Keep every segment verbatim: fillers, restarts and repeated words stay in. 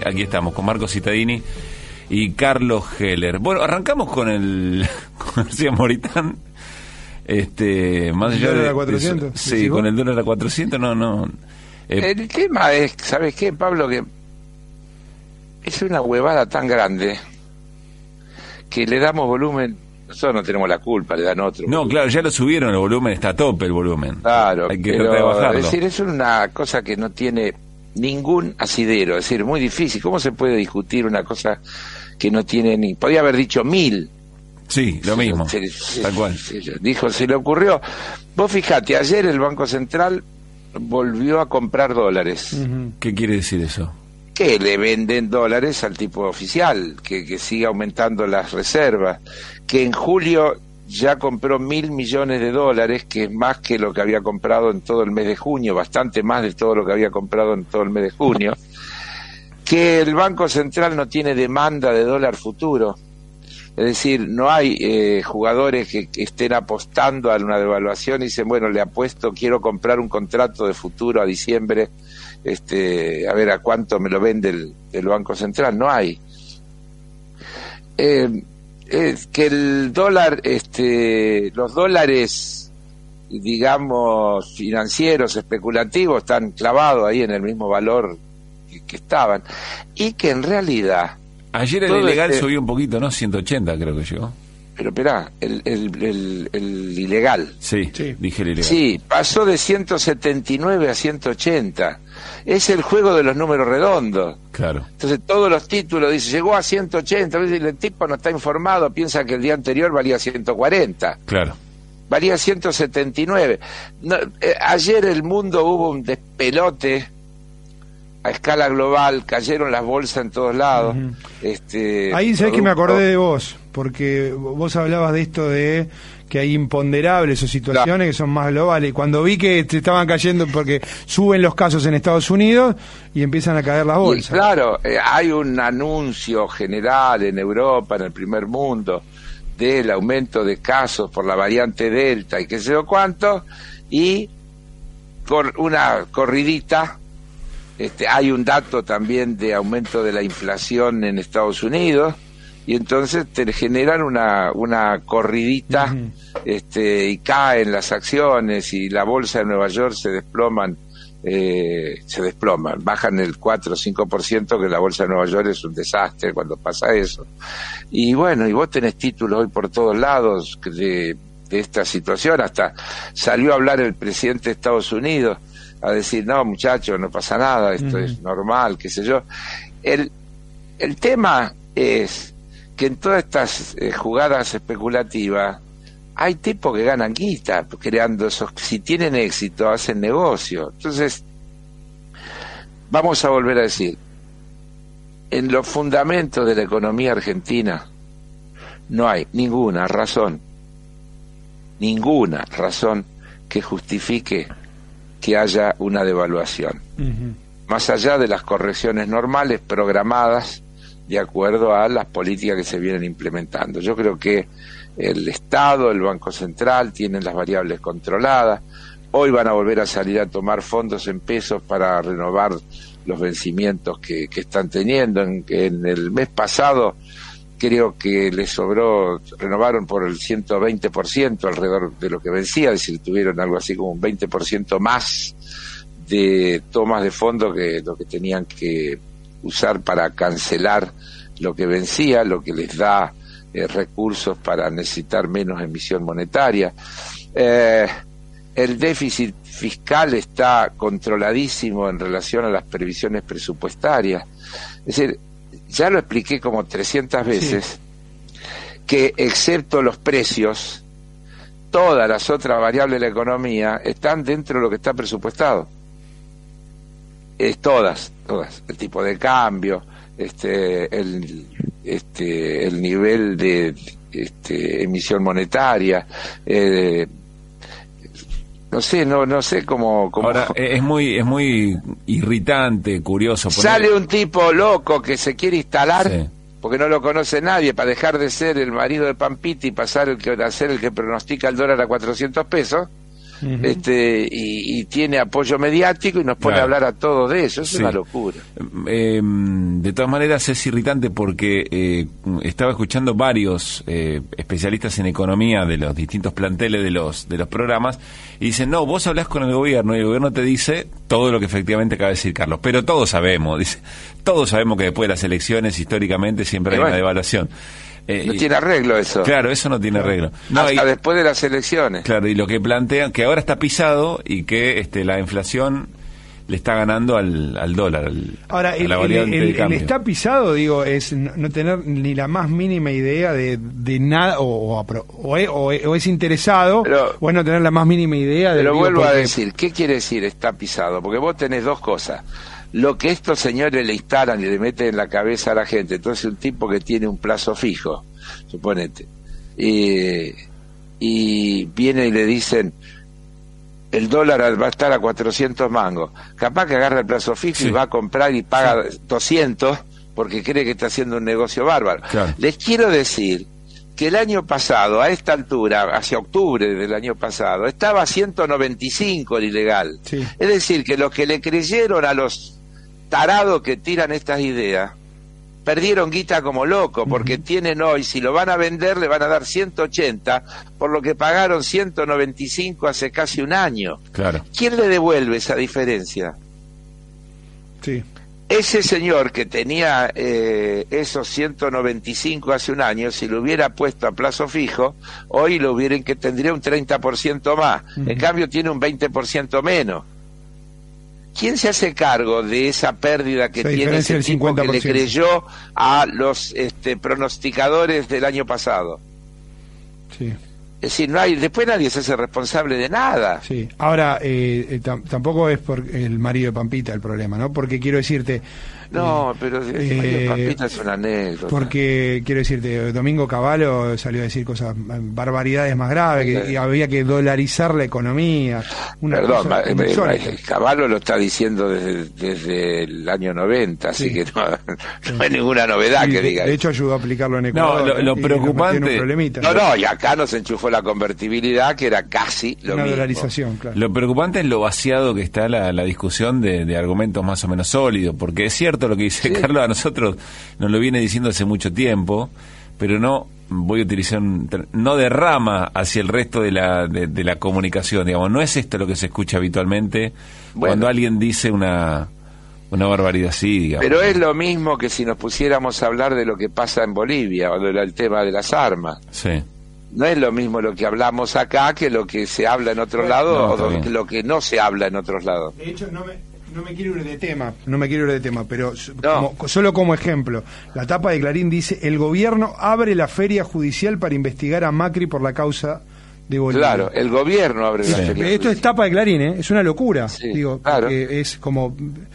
aquí estamos con Marco Cittadini y Carlos Heller. Bueno, arrancamos con el con García Moritán. Este, más allá ¿El dólar de a cuatrocientos? de, sí, con el dólar a cuatrocientos, no, no. Eh, el tema es, ¿sabes qué, Pablo? Que es una huevada tan grande que le damos volumen. Nosotros no tenemos la culpa, le dan otro. No, volumen. claro, ya lo subieron el volumen, está a tope el volumen. Claro, hay que pero, tratar de bajarlo. es decir, es una cosa que no tiene ningún asidero, es decir, muy difícil. ¿Cómo se puede discutir una cosa que no tiene ni... Podía haber dicho mil. Sí, lo mismo, se, se, tal cual. Se, dijo, se le ocurrió. Vos fijate, ayer el Banco Central volvió a comprar dólares. Uh-huh. ¿Qué quiere decir eso? Que le venden dólares al tipo oficial, que, que siga aumentando las reservas, que en julio ya compró mil millones de dólares, que es más que lo que había comprado en todo el mes de junio, bastante más de todo lo que había comprado en todo el mes de junio, que el Banco Central no tiene demanda de dólar futuro, es decir, no hay eh, jugadores que, que estén apostando a una devaluación y dicen, bueno, le apuesto, quiero comprar un contrato de futuro a diciembre, este, a ver a cuánto me lo vende el, el Banco Central. No hay. Eh, es que el dólar, este, los dólares, digamos, financieros, especulativos, están clavados ahí en el mismo valor que, que estaban, y que en realidad... Ayer el ilegal este, subió un poquito, ¿no? ciento ochenta creo que llegó. Pero esperá, el, el, el, el ilegal. Sí, sí, dije el ilegal. Sí, pasó de ciento setenta y nueve a ciento ochenta. Es el juego de los números redondos. Claro. Entonces todos los títulos dicen, llegó a ciento ochenta, el tipo no está informado, piensa que el día anterior valía ciento cuarenta. Claro. Valía ciento setenta y nueve. No, eh, ayer el mundo hubo un despelote a escala global, cayeron las bolsas en todos lados. Uh-huh. este, Ahí sabés que me acordé de vos, porque vos hablabas de esto de que hay imponderables o situaciones claro. que son más globales. Cuando vi que te estaban cayendo, porque suben los casos en Estados Unidos y empiezan a caer las bolsas. Y claro, eh, hay un anuncio general en Europa, en el primer mundo, del aumento de casos por la variante Delta y qué sé yo cuánto, y por una corridita. Este, hay un dato también de aumento de la inflación en Estados Unidos y entonces te generan una una corridita uh-huh. este, y caen las acciones y la bolsa de Nueva York se desploman, eh, se desploman, bajan el cuatro o cinco por ciento, que la bolsa de Nueva York es un desastre cuando pasa eso. Y bueno, y vos tenés títulos hoy por todos lados de, de esta situación, hasta salió a hablar el presidente de Estados Unidos a decir, no muchachos, no pasa nada, esto uh-huh. es normal, qué sé yo. El, el tema es que en todas estas eh, jugadas especulativas hay tipos que ganan guita creando esos, si tienen éxito hacen negocio. Entonces vamos a volver a decir, en los fundamentos de la economía argentina no hay ninguna razón, ninguna razón que justifique que haya una devaluación, uh-huh. más allá de las correcciones normales programadas de acuerdo a las políticas que se vienen implementando. Yo creo que el Estado, el Banco Central tienen las variables controladas. Hoy van a volver a salir a tomar fondos en pesos para renovar los vencimientos que, que están teniendo. En, en el mes pasado creo que les sobró, renovaron por el ciento veinte por ciento alrededor de lo que vencía, es decir, tuvieron algo así como un veinte por ciento más de tomas de fondo que lo que tenían que usar para cancelar lo que vencía, lo que les da eh, recursos para necesitar menos emisión monetaria. Eh, el déficit fiscal está controladísimo en relación a las previsiones presupuestarias. Es decir, ya lo expliqué como trescientas veces, sí. que excepto los precios, todas las otras variables de la economía están dentro de lo que está presupuestado. Es todas, todas. El tipo de cambio, este, el, este, el nivel de este, emisión monetaria, eh, no sé, no, no sé cómo, cómo... Ahora, es muy, es muy irritante, curioso. Poner... Sale un tipo loco que se quiere instalar, sí. porque no lo conoce nadie, para dejar de ser el marido de Pampita y pasar el que, a ser el que pronostica el dólar a cuatrocientos pesos, uh-huh. este y, y tiene apoyo mediático y nos pone claro. a hablar a todos de eso. Eso sí. Es una locura. Eh, de todas maneras es irritante porque eh, estaba escuchando varios eh, especialistas en economía de los distintos planteles de los de los programas y dicen, no, vos hablás con el gobierno y el gobierno te dice todo lo que efectivamente acaba de decir Carlos, pero todos sabemos, dice, todos sabemos que después de las elecciones históricamente siempre hay bueno. una devaluación. Eh, no tiene arreglo eso. Claro, eso no tiene arreglo. No, Hasta y, después de las elecciones. Claro, y lo que plantean, que ahora está pisado y que este la inflación le está ganando al, al dólar. Al, ahora, el, el, el, el está pisado, digo, es no, no tener ni la más mínima idea de, de nada, o, o, o, es, o, o es interesado, pero, o es no tener la más mínima idea de... Pero digo, vuelvo porque... a decir, ¿qué quiere decir está pisado? Porque vos tenés dos cosas. Lo que estos señores le instalan y le meten en la cabeza a la gente, entonces un tipo que tiene un plazo fijo, suponete, eh, y viene y le dicen el dólar va a estar a cuatrocientos mangos, capaz que agarra el plazo fijo sí. y va a comprar y paga sí. doscientos porque cree que está haciendo un negocio bárbaro. Claro. Les quiero decir que el año pasado, a esta altura, hacia octubre del año pasado, estaba a ciento noventa y cinco el ilegal. Sí. Es decir, que los que le creyeron a los tarados que tiran estas ideas, perdieron guita como loco, porque uh-huh. tienen hoy, si lo van a vender, le van a dar ciento ochenta, por lo que pagaron ciento noventa y cinco hace casi un año. Claro. ¿Quién le devuelve esa diferencia? Sí. Ese señor que tenía eh, esos ciento noventa y cinco hace un año, si lo hubiera puesto a plazo fijo, hoy lo hubieran que tendría un treinta por ciento más. Uh-huh. En cambio tiene un veinte por ciento menos. ¿Quién se hace cargo de esa pérdida que esa tiene ese tipo que le creyó a los este, pronosticadores del año pasado? Sí. Es decir, no hay, después nadie se hace responsable de nada. Sí. Ahora, eh, eh, t- tampoco es por el marido de Pampita el problema, ¿no? Porque quiero decirte... No, eh, pero el eh, marido de Pampita es una anécdota. Porque, quiero decirte, Domingo Cavallo salió a decir cosas, barbaridades más graves, que sí. y había que dolarizar la economía. Una Perdón, ma, eh, Cavallo lo está diciendo desde, desde el año noventa, así sí. que no, sí. no hay ninguna novedad sí, que de, diga. De hecho ayudó a aplicarlo en Ecuador. No, lo, lo preocupante... No, no, y acá nos enchufó la convertibilidad, que era casi lo una mismo. dolarización, claro. Lo preocupante es lo vaciado que está la, la discusión de, de argumentos más o menos sólidos, porque es cierto lo que dice sí. Carlos, a nosotros nos lo viene diciendo hace mucho tiempo, pero no, voy a utilizar un, no derrama hacia el resto de la, de, de la comunicación, digamos, no es esto lo que se escucha habitualmente bueno. cuando alguien dice una... Una barbaridad así, digamos. Pero es lo mismo que si nos pusiéramos a hablar de lo que pasa en Bolivia o del tema de las armas. Sí. No es lo mismo lo que hablamos acá que lo que se habla en otros lados no, o lo, lo que no se habla en otros lados. De hecho, no me, no me quiero ir de tema, no me quiero ir de tema, pero no. como, solo como ejemplo, la tapa de Clarín dice: el gobierno abre la feria judicial para investigar a Macri por la causa de Bolivia. Claro, el gobierno abre sí. la feria. Esto judicial. Es tapa de Clarín, ¿eh? Es una locura. Sí, digo, claro. Es como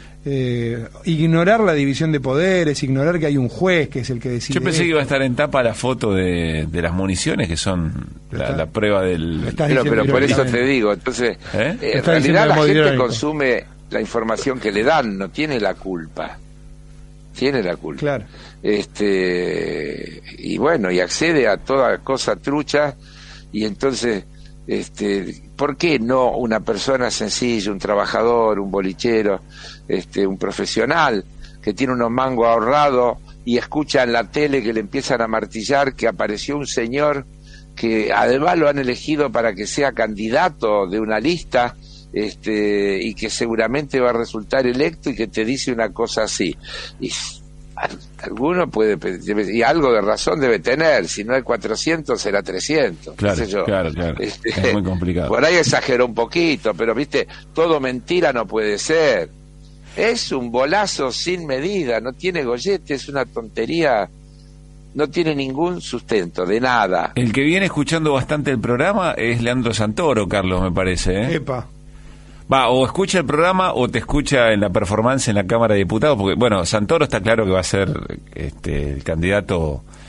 eh, ignorar la división de poderes, ignorar que hay un juez que es el que decide. Yo pensé esto. que iba a estar en tapa la foto de, de las municiones, que son la, la prueba del... Pero, pero por eso te digo, entonces, ¿Eh? Eh, en realidad la gente irónico. consume la información que le dan, no tiene la culpa. Tiene la culpa. Claro. Este, y bueno, y accede a toda cosa trucha, y entonces... Este, ¿por qué no una persona sencilla, un trabajador, un bolichero, este, un profesional que tiene unos mangos ahorrados y escucha en la tele que le empiezan a martillar que apareció un señor que además lo han elegido para que sea candidato de una lista, este, y que seguramente va a resultar electo, y que te dice una cosa así? Y alguno puede, y algo de razón debe tener, si no hay cuatrocientos será trescientos, claro, qué sé yo. Claro, claro. Este, es muy complicado. Por ahí exageró un poquito, pero viste, todo mentira no puede ser. Es un bolazo sin medida, no tiene gollete, es una tontería, no tiene ningún sustento de nada. El que viene escuchando bastante el programa es Leandro Santoro, Carlos, me parece, ¿eh? Epa. Va, o escucha el programa o te escucha en la performance en la Cámara de Diputados, porque, bueno, Santoro está claro que va a ser este, el candidato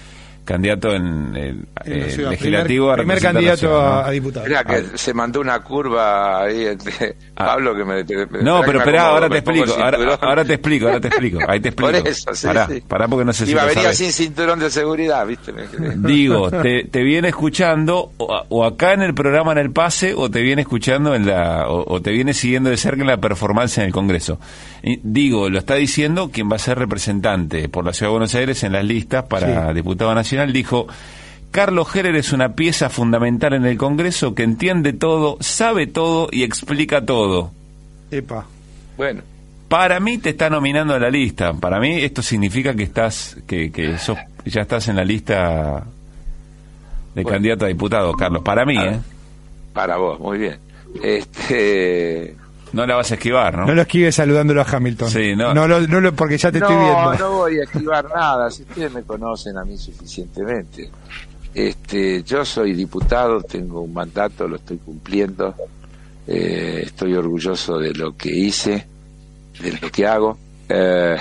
candidato en el En la eh, ciudad. legislativo primer, a primer representar la candidato ciudad, ¿no? a, a diputado. Mira que Ah. se mandó una curva ahí entre Ah. Pablo que me... me- me- No, me pero acomodo, esperá, ahora me te pongo explico, ahora, cinturón. ahora te explico, ahora te explico, ahí te explico. Por eso, sí, pará, sí. pará porque no sé si Iba a lo venir sabes. sin cinturón de seguridad, ¿viste? Me quedé. Digo, te, te viene escuchando o, o acá en el programa en el pase o te viene escuchando en la o, o te viene siguiendo de cerca en la performance en el Congreso. Y, digo, lo está diciendo quien va a ser representante por la Ciudad de Buenos Aires en las listas para Sí. diputado nacional. Dijo: Carlos Heller es una pieza fundamental en el Congreso que entiende todo, sabe todo y explica todo. Epa. Bueno, Para mí te está nominando a la lista. Para mí esto significa que estás, que, que sos, ya estás en la lista de Bueno. candidato a diputado, Carlos. Para mí, Ah. ¿eh? para vos, muy bien. Este... No la vas a esquivar, ¿no? No lo esquives saludándolo a Hamilton. Sí, no. No, lo, no lo- porque ya te estoy viendo. No, no voy a esquivar nada, si ustedes me conocen a mí suficientemente. Este, yo soy diputado, tengo un mandato, lo estoy cumpliendo, eh, estoy orgulloso de lo que hice, de lo que hago, eh,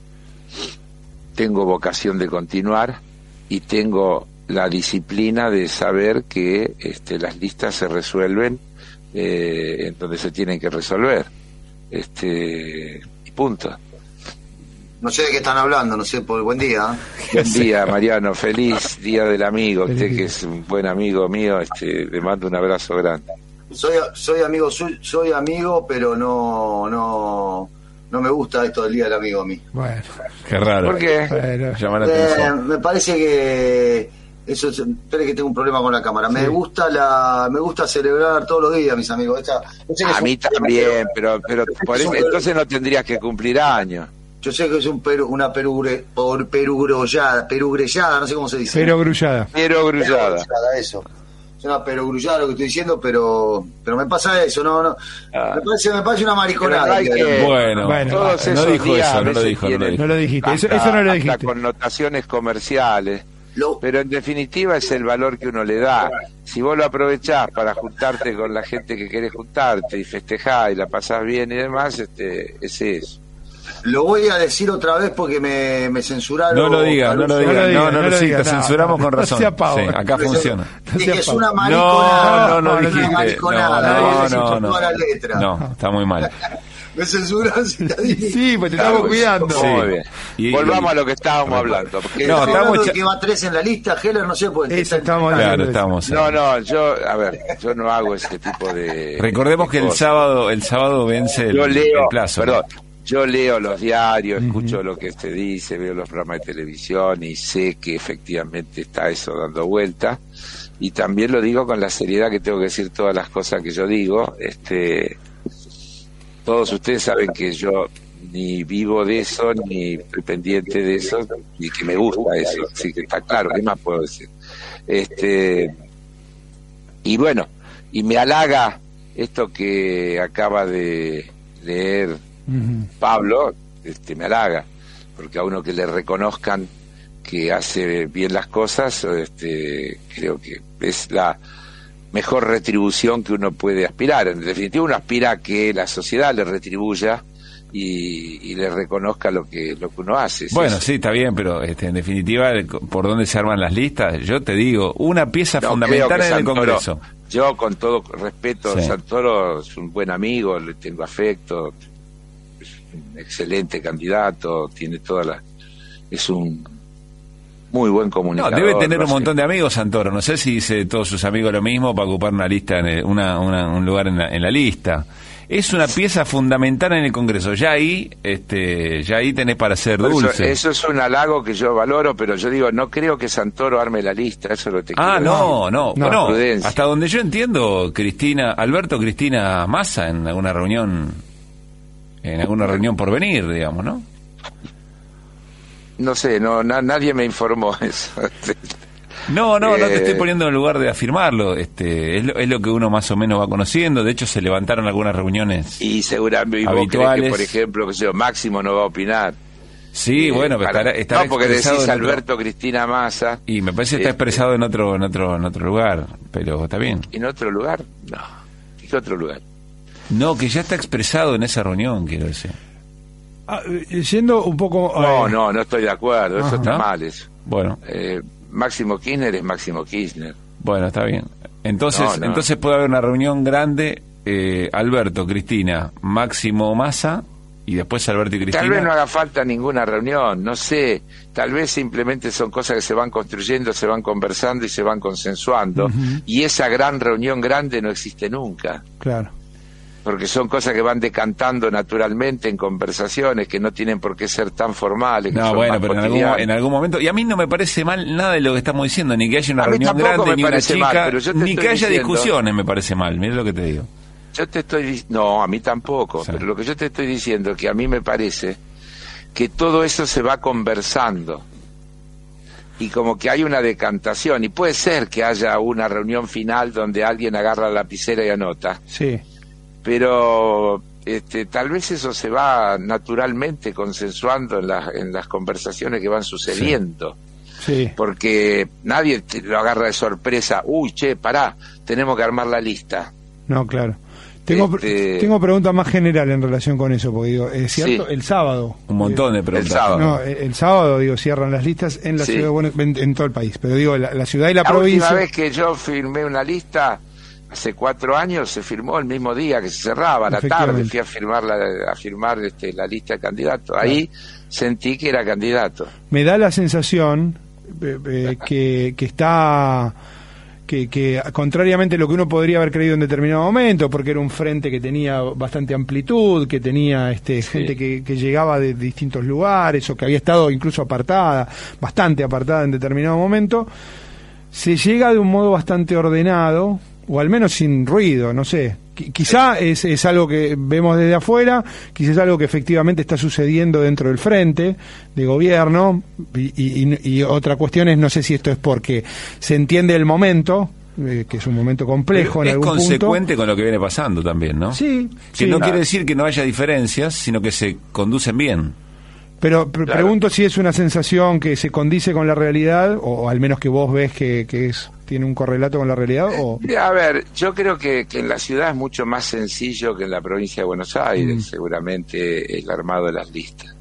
tengo vocación de continuar y tengo la disciplina de saber que este, las listas se resuelven eh, en donde se tienen que resolver, este, y punto. No sé de qué están hablando, no sé, por buen día. Buen día, Mariano. Feliz Día del Amigo. Feliz Usted día. que es un buen amigo mío, este, le mando un abrazo grande. Soy soy amigo suyo, soy amigo, pero no no no me gusta esto del día del amigo a mí. Bueno, Qué raro. ¿Por qué? bueno. Llama la Eh, atención. me parece que eso es, espere que tengo un problema con la cámara. Me gusta la me gusta celebrar todos los días, mis amigos. Esta- yo sé que es A un- mí también, pero pero por eso, entonces no tendrías que cumplir años. Yo sé que es un peru, una perugre, por perugrollada, perugrellada, no sé cómo se dice. Pero grullada. Pero grullada. Perugrullada, eso. Es una perogrullada lo que estoy diciendo, pero pero me pasa eso, no, no. Ah. Me parece, me parece una mariconada. Pero no hay que- Bueno, Bueno, Todos no esos dijo días eso, a no lo veces dijo, no lo tienen dijo. No lo dijiste, eso, hasta- eso no lo hasta dijiste. connotaciones comerciales. Lo- Pero en definitiva es el valor que uno le da. Si vos lo aprovechás para juntarte con la gente que querés juntarte y festejar y la pasás bien y demás, este, es eso. Lo voy a decir otra vez porque me, me censuraron. No lo digas, no lo digas, No lo no, digas, no, no lo sí, digas, te no, censuramos no, con no razón. sea pavo. Sí, acá funciona. Dije que es una No, mariconada. no, no es una dijiste. mariconada, No, lo voy a no, decir no, con no. todas las letras. No, está muy mal. Me censuran si te dije. Sí, pues te estamos cuidando. Sí. Muy bien. Y- Volvamos y- a lo que estábamos hablando. Porque No, Estamos estamos hablando de cha- que va tres en la lista, Heller, no sé, porque Eso estamos Claro, hablando. estamos. No, no, yo, a ver, yo no hago ese tipo de... Recordemos de que el cosas. sábado, el sábado vence el, Yo leo, el plazo. perdón, yo leo los diarios, escucho lo que se dice, veo los programas de televisión y sé que efectivamente está eso dando vuelta. Y también lo digo con la seriedad que tengo que decir todas las cosas que yo digo. Este, todos ustedes saben que yo ni vivo de eso, ni estoy pendiente de eso, ni que me gusta eso. Así que está claro, ¿qué más puedo decir? Este, y bueno, y me halaga esto que acaba de leer Ujú. Pablo, este, me halaga, porque a uno que le reconozcan que hace bien las cosas, este, creo que es la mejor retribución que uno puede aspirar. En definitiva, uno aspira a que la sociedad le retribuya y, y le reconozca lo que lo que uno hace. Bueno, Es- sí, está bien, pero este, en definitiva, el- por dónde se arman las listas, yo te digo, una pieza No, fundamental creo que en el Santoro- Congreso. Yo, con todo respeto, Sí. Santoro es un buen amigo, le tengo afecto, es un excelente candidato, tiene toda la... es un muy buen No, comunicador. debe tener lo un hace- montón de amigos, Santoro. No sé si dice todos sus amigos lo mismo para ocupar una lista, en el- una, una- un lugar en la, en la lista. Es una pieza fundamental en el Congreso. Ya ahí, este, ya ahí tenés para ser Por eso, dulce. eso es un halago que yo valoro, pero yo digo, no creo que Santoro arme la lista, eso es lo que te Ah, quiero no, decir. no, No, bueno, prudencia. hasta donde yo entiendo, Cristina, Alberto Cristina Massa en alguna reunión, en alguna reunión por venir, digamos, ¿no? No sé, no, na- nadie me informó eso. No, no, no te Eh, estoy poniendo en lugar de afirmarlo. Este, es lo, es lo que uno más o menos va conociendo. De hecho, se levantaron algunas reuniones. Y seguramente y vos creés que, Habituales. por ejemplo, que yo, Máximo no va a opinar. Sí, Eh, bueno, pero para- estará, estará no, porque expresado decís en otro- Alberto Cristina Massa. Y me parece que está Este, expresado en otro, en otro, en otro lugar, pero está bien. ¿En otro lugar? No. ¿En qué otro lugar? No, que ya está expresado en esa reunión, quiero decir. Ah, eh, yendo un poco... No, eh, no, no estoy de acuerdo, eso Ajá. está ¿No? mal eso. Bueno, Eh, Máximo Kirchner es Máximo Kirchner. Bueno, está bien. Entonces, No, no. entonces puede haber una reunión grande, eh, Alberto, Cristina, Máximo Massa, y después Alberto y Cristina. Tal vez no haga falta ninguna reunión, no sé, tal vez simplemente son cosas que se van construyendo, se van conversando y se van consensuando, Ujú. y esa gran reunión grande no existe nunca, Claro. porque son cosas que van decantando naturalmente en conversaciones que no tienen por qué ser tan formales. Que No, son bueno, más pero en algún, cotidianas. en algún momento, y a mí no me parece mal nada de lo que estamos diciendo, ni que haya una A mí reunión tampoco grande, me ni una parece chica, mal, pero yo te ni estoy que haya diciendo- discusiones me parece mal, mira lo que te digo. Yo te estoy dic- no, a mí tampoco, Sí. pero lo que yo te estoy diciendo es que a mí me parece que todo eso se va conversando y como que hay una decantación, y puede ser que haya una reunión final donde alguien agarra la lapicera y anota, Sí. pero este, tal vez eso se va naturalmente consensuando en las, en las conversaciones que van sucediendo. Sí. Porque nadie te lo agarra de sorpresa, uy, che, pará, tenemos que armar la lista. No, claro. Tengo, Este- tengo preguntas más generales en relación con eso, porque digo, es cierto, Sí. el sábado. Un montón de El preguntas. sábado. No, el, el sábado, digo, cierran las listas en la Sí. ciudad de Buenos en, en todo el país, pero digo, la, la ciudad y la, La provincia. última vez que yo firmé una lista, hace cuatro años, se firmó el mismo día que se cerraba, a la tarde Efectivamente. fui a firmar la, a firmar este, la lista de candidatos. Ahí sentí que era candidato. Me da la sensación eh, eh, que, que está que, que contrariamente a lo que uno podría haber creído en determinado momento, porque era un frente que tenía bastante amplitud, que tenía este Sí. gente que, que llegaba de distintos lugares o que había estado incluso apartada, bastante apartada en determinado momento, se llega de un modo bastante ordenado, o al menos sin ruido, no sé. Qui- Quizá es, es algo que vemos desde afuera, quizá es algo que efectivamente está sucediendo dentro del frente de gobierno, y, y- y otra cuestión es, no sé si esto es porque se entiende el momento, eh, que es un momento complejo en es algún consecuente punto. con lo que viene pasando también, ¿no? Sí, Que sí. no claro. quiere decir que no haya diferencias, sino que se conducen bien. Pero pre- Claro. pregunto si es una sensación que se condice con la realidad, o, o al menos que vos ves que, que es tiene un correlato con la realidad, o... A ver, yo creo que, que en la ciudad es mucho más sencillo que en la provincia de Buenos Aires, Mm. seguramente el armado de las listas.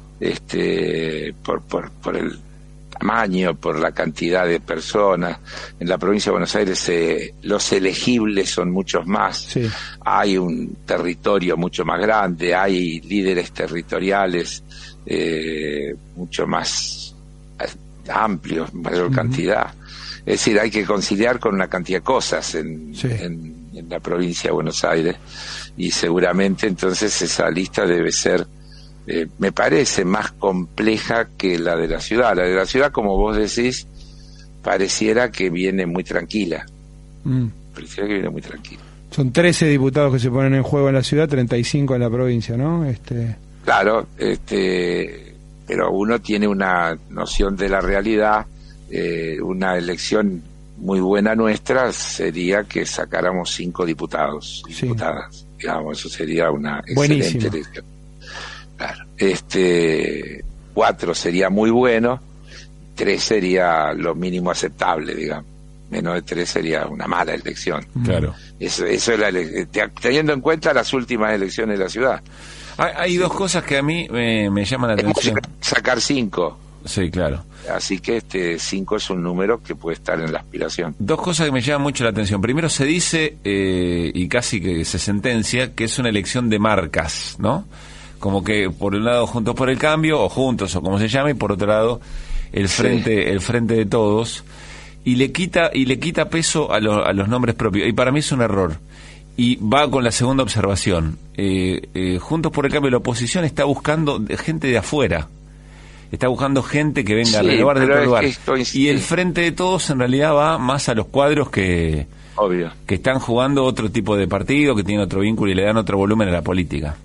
Este, por, por, por el tamaño, por la cantidad de personas. En la provincia de Buenos Aires eh, los elegibles son muchos más. Sí. Hay un territorio mucho más grande, hay líderes territoriales eh, mucho más eh, amplios, mayor Ujú. cantidad. Es decir, hay que conciliar con una cantidad de cosas en, Sí. en, en la provincia de Buenos Aires, y seguramente entonces esa lista debe ser, eh, me parece, más compleja que la de la ciudad. La de la ciudad, como vos decís, pareciera que viene muy tranquila, Mm. pareciera que viene muy tranquila. Son trece diputados que se ponen en juego en la ciudad, treinta y cinco en la provincia, ¿no? Este... Claro, este, pero uno tiene una noción de la realidad. Eh, una elección muy buena nuestra sería que sacáramos cinco diputados y Sí. diputadas, digamos, eso sería una Buenísimo. excelente elección. Claro, este, cuatro sería muy bueno, tres sería lo mínimo aceptable, digamos, menos de tres sería una mala elección. Claro. Eso, eso es la ele- te- teniendo en cuenta las últimas elecciones de la ciudad. Hay, hay dos cosas que a mí me, me llaman la Hemos atención. llegado a sacar cinco. Sí, claro. Así que este cinco es un número que puede estar en la aspiración. Dos cosas que me llaman mucho la atención. Primero, se dice, eh, y casi que se sentencia, que es una elección de marcas, ¿no? Como que por un lado Juntos por el Cambio, o Juntos, o como se llame, y por otro lado el Sí. frente, el frente de todos, y le quita, y le quita peso a, lo- a los nombres propios. Y para mí es un error. Y va con la segunda observación. Eh, eh, Juntos por el Cambio, la oposición está buscando de- gente de afuera. Está buscando gente que venga a Sí, renovar de pero otro es lugar. que esto es- Y el frente de todos en realidad va más a los cuadros que, Obvio. que están jugando otro tipo de partido, que tienen otro vínculo y le dan otro volumen a la política.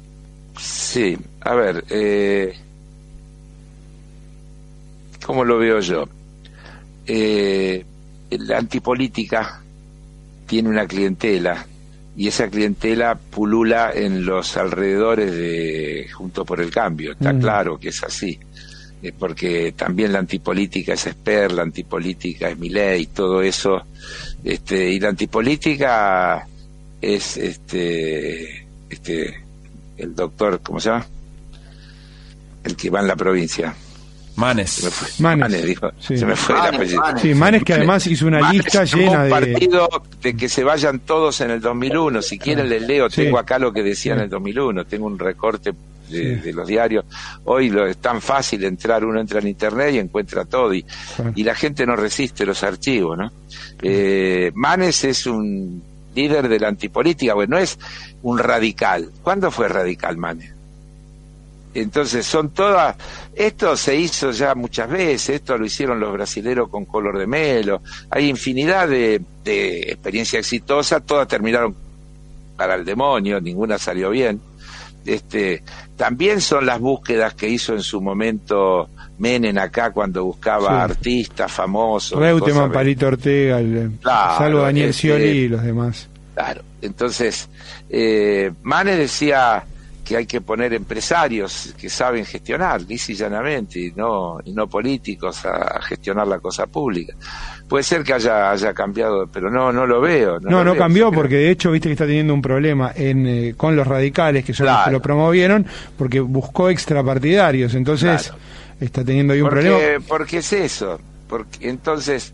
Sí, a ver, eh, ¿cómo lo veo yo? Eh, la antipolítica tiene una clientela, y esa clientela pulula en los alrededores de Juntos por el Cambio. Está Mm. claro que es así. Eh, porque también la antipolítica es Esper, la antipolítica es Milei, todo eso. Este, y la antipolítica es este, este, el doctor, ¿cómo se llama? El que va en la provincia. Manes. Se me fue. Manes. Manes, dijo. Sí. Se me fue Manes, el apellido. Manes. Sí, Manes, que además hizo una Manes lista tomó llena un de... partido de que se vayan todos en el dos mil uno. Si quieren les leo, Sí. tengo acá lo que decía Sí. en el dos mil uno. Tengo un recorte de, Sí. de los diarios. Hoy lo, es tan fácil entrar, uno entra en internet y encuentra todo. Y, Claro. y la gente no resiste los archivos, ¿no? Eh, Manes es un líder de la antipolítica, bueno, no es un radical. ¿Cuándo fue radical Manes? Entonces son todas, esto se hizo ya muchas veces, esto lo hicieron los brasileros con Collor de Mello, hay infinidad de, de experiencias exitosas, todas terminaron para el demonio, ninguna salió bien. Este, también son las búsquedas que hizo en su momento Menem acá cuando buscaba Sí. artistas famosos. Reutemann, cosas- Palito Ortega, el, Claro, salvo Daniel este- Scioli y los demás. Claro, entonces eh, Manes decía que hay que poner empresarios que saben gestionar, lisa y llanamente, y no, y no políticos a, a gestionar la cosa pública. Puede ser que haya haya cambiado, pero no no lo veo. No, lo no veo. cambió Creo- porque de hecho viste que está teniendo un problema en, eh, con los radicales, que son los que Claro. lo promovieron, porque buscó extrapartidarios, entonces Claro. está teniendo ahí un porque, problema. porque es eso, porque entonces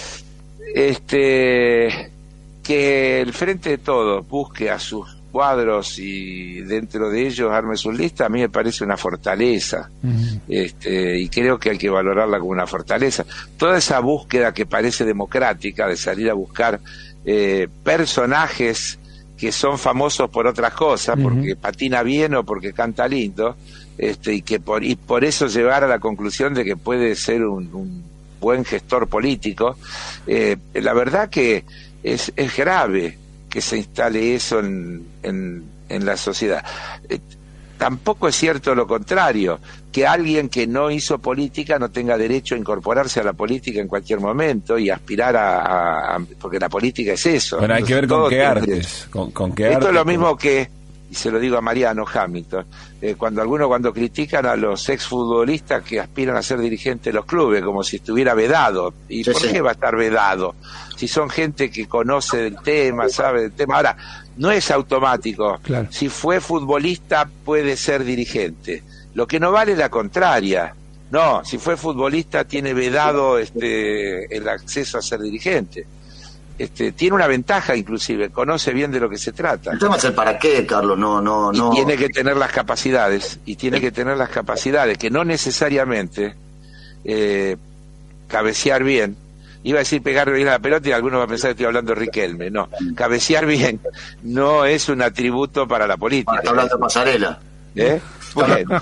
este que el Frente de Todos busque a sus cuadros y dentro de ellos arme su lista, a mí me parece una fortaleza. Ujú. Este, y creo que hay que valorarla como una fortaleza. Toda esa búsqueda que parece democrática de salir a buscar eh, personajes que son famosos por otras cosas, Ujú. porque patina bien o porque canta lindo, este, y que por, y por eso llegar a la conclusión de que puede ser un, un buen gestor político, eh, la verdad que es, es grave que se instale eso en, en, en la sociedad. Eh, Tampoco es cierto lo contrario, que alguien que no hizo política no tenga derecho a incorporarse a la política en cualquier momento y aspirar a... a- a- porque la política es eso. Bueno, hay que ver Entonces, con todos qué tienen artes. derecho. Con, con qué Esto artes, es lo con- mismo que, y se lo digo a Mariano Hamilton, eh, cuando algunos cuando critican a los exfutbolistas que aspiran a ser dirigentes de los clubes, como si estuviera vedado. ¿Y Sí, por sí. qué va a estar vedado? Si son gente que conoce del tema, sabe del tema. Ahora, no es automático. Claro. Si fue futbolista, puede ser dirigente. Lo que no vale es la contraria. No, si fue futbolista, tiene vedado este, el acceso a ser dirigente. Este, tiene una ventaja inclusive, conoce bien de lo que se trata. El tema es el para qué, Carlos, no, no, no. Y tiene que tener las capacidades, y tiene que tener las capacidades, que no necesariamente eh, cabecear bien, iba a decir pegar bien a la pelota y algunos van a pensar que estoy hablando de Riquelme, no, cabecear bien no es un atributo para la política. Ah, está hablando de pasarela. ¿Eh? Bueno.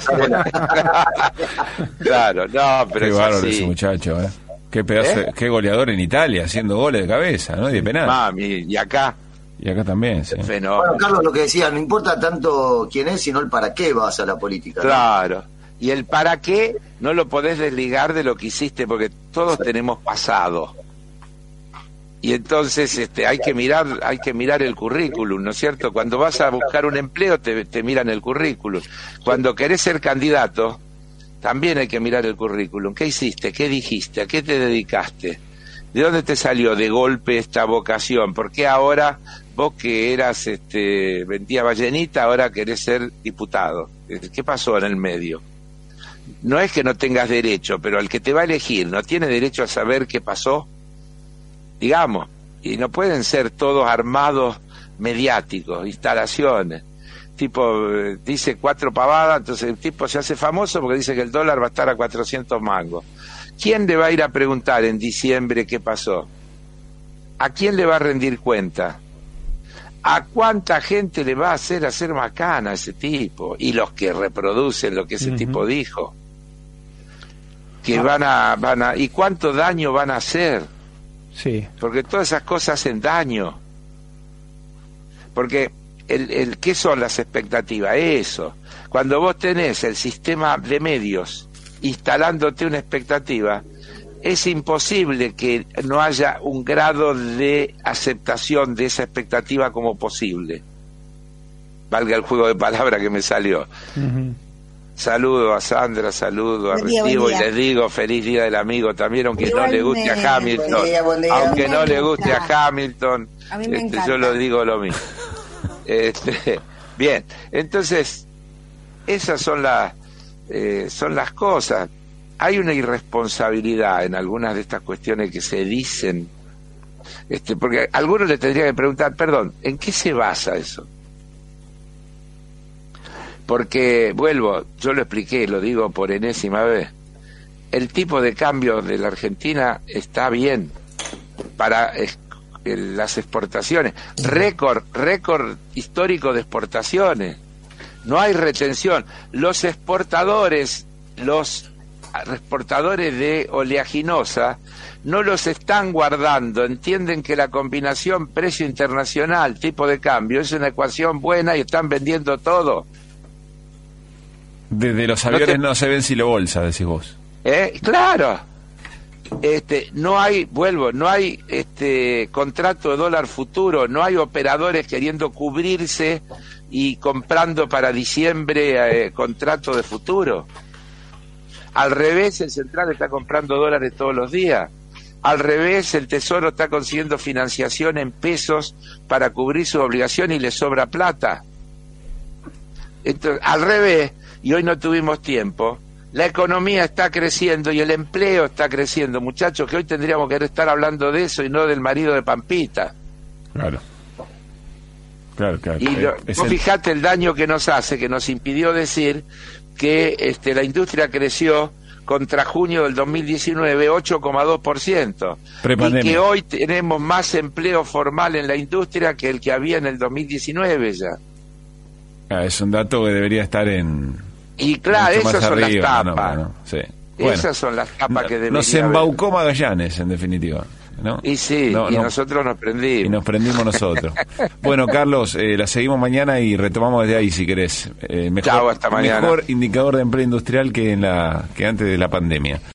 Claro, no, pero Qué es bárbaro así. ese muchacho, ¿eh? Qué pedazo, ¿Eh? qué goleador en Italia, haciendo goles de cabeza, ¿no? Y de penal. Mami, y acá, Y acá también, sí. fenómeno. Bueno, Carlos, lo que decía, no importa tanto quién es, sino el para qué vas a la política. ¿no? Claro. Y el para qué no lo podés desligar de lo que hiciste, porque todos tenemos pasado. Y entonces este, hay que mirar, hay que mirar el currículum, ¿no es cierto? Cuando vas a buscar un empleo te, te miran el currículum. Cuando querés ser candidato, también hay que mirar el currículum. ¿Qué hiciste? ¿Qué dijiste? ¿A qué te dedicaste? ¿De dónde te salió de golpe esta vocación? ¿Por qué ahora vos que eras, este, vendía ballenita, ahora querés ser diputado? ¿Qué pasó en el medio? No es que no tengas derecho, pero el que te va a elegir no tiene derecho a saber qué pasó, digamos, y no pueden ser todos armados mediáticos, instalaciones. Tipo, eh, dice cuatro pavadas, entonces el tipo se hace famoso porque dice que el dólar va a estar a cuatrocientos mangos. ¿Quién le va a ir a preguntar en diciembre qué pasó? ¿A quién le va a rendir cuenta? ¿A cuánta gente le va a hacer hacer macana a ese tipo? Y los que reproducen lo que ese Ujú. tipo dijo. Que van a, van a, ¿y cuánto daño van a hacer? Sí. Porque todas esas cosas hacen daño. Porque el, el ¿qué son las expectativas? Eso. Cuando vos tenés el sistema de medios instalándote una expectativa, es imposible que no haya un grado de aceptación de esa expectativa como posible. Valga el juego de palabras que me salió. Ujú. Saludo a Sandra, saludo a Buen día, Restivo y buen día. les digo feliz día del amigo también, aunque no le guste a Igualmente. Hamilton, Buen día, buen día. aunque A mí no me le guste gusta. a Hamilton, A mí me este, encanta. yo lo digo lo mismo. Este, bien, entonces esas son las eh, son las cosas. hay una irresponsabilidad en algunas de estas cuestiones que se dicen, este, porque a algunos le tendría que preguntar, perdón, ¿en qué se basa eso? Porque, vuelvo, yo lo expliqué, lo digo por enésima vez, el tipo de cambio de la Argentina está bien para es, las exportaciones, récord, récord histórico de exportaciones, no hay retención, los exportadores, los exportadores de oleaginosa no los están guardando, entienden que la combinación precio internacional, tipo de cambio, es una ecuación buena y están vendiendo todo. Desde los aviones no, te... no se ven silo bolsa, decís vos. ¿Eh? Claro. Este, no hay, vuelvo, no hay este contrato de dólar futuro, no hay operadores queriendo cubrirse y comprando para diciembre eh, contrato de futuro. Al revés, el central está comprando dólares todos los días. Al revés, el Tesoro está consiguiendo financiación en pesos para cubrir su obligación y le sobra plata. Entonces, al revés, y hoy no tuvimos tiempo, la economía está creciendo y el empleo está creciendo, muchachos, que hoy tendríamos que estar hablando de eso y no del marido de Pampita. Claro. Claro, claro. Y lo, es vos el... fijate el daño que nos hace, que nos impidió decir que este, la industria creció contra junio del dos mil diecinueve ocho coma dos por ciento y que hoy tenemos más empleo formal en la industria que el que había en el dos mil diecinueve ya. Ah, es un dato que debería estar en... Y claro, esas son arriba, las tapas. ¿no? Bueno, sí. Esas bueno, son las tapas que debería nos embaucó haber. Magallanes, en definitiva, ¿no? Y sí, no, y no, nosotros nos prendimos. Y nos prendimos nosotros. Bueno, Carlos, eh, la seguimos mañana y retomamos desde ahí, si querés. Eh, mejor, Chau, hasta mañana. Mejor indicador de empleo industrial que, en la, que antes de la pandemia.